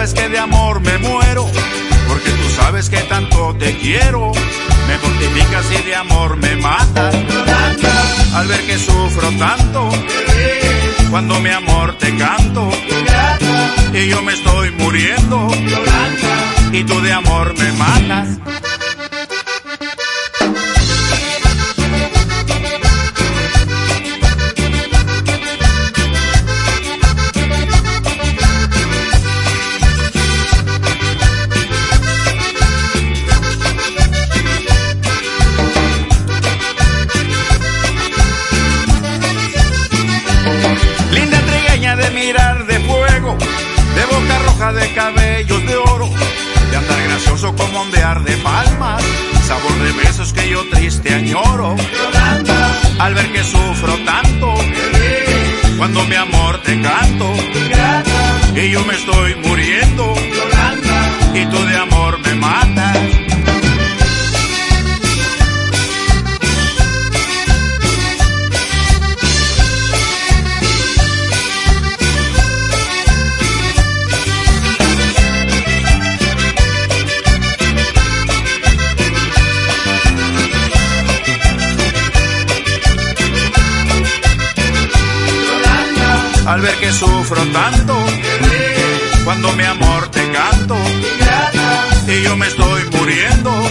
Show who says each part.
Speaker 1: sabes que de amor me muero, porque tú sabes que tanto te quiero. Me mortificas y de amor me matas, al ver que sufro tanto, cuando mi amor te canto, y yo me estoy muriendo, y tú de amor me matas. De mirar de fuego, de boca roja, de cabellos de oro, de andar gracioso como ondear de palmas, sabor de besos que yo triste añoro, al ver que sufro tanto, cuando mi amor te canto, y yo me estoy muriendo, y tú de amor me matas. Al ver que sufro tanto, cuando mi amor te canto, y yo me estoy muriendo,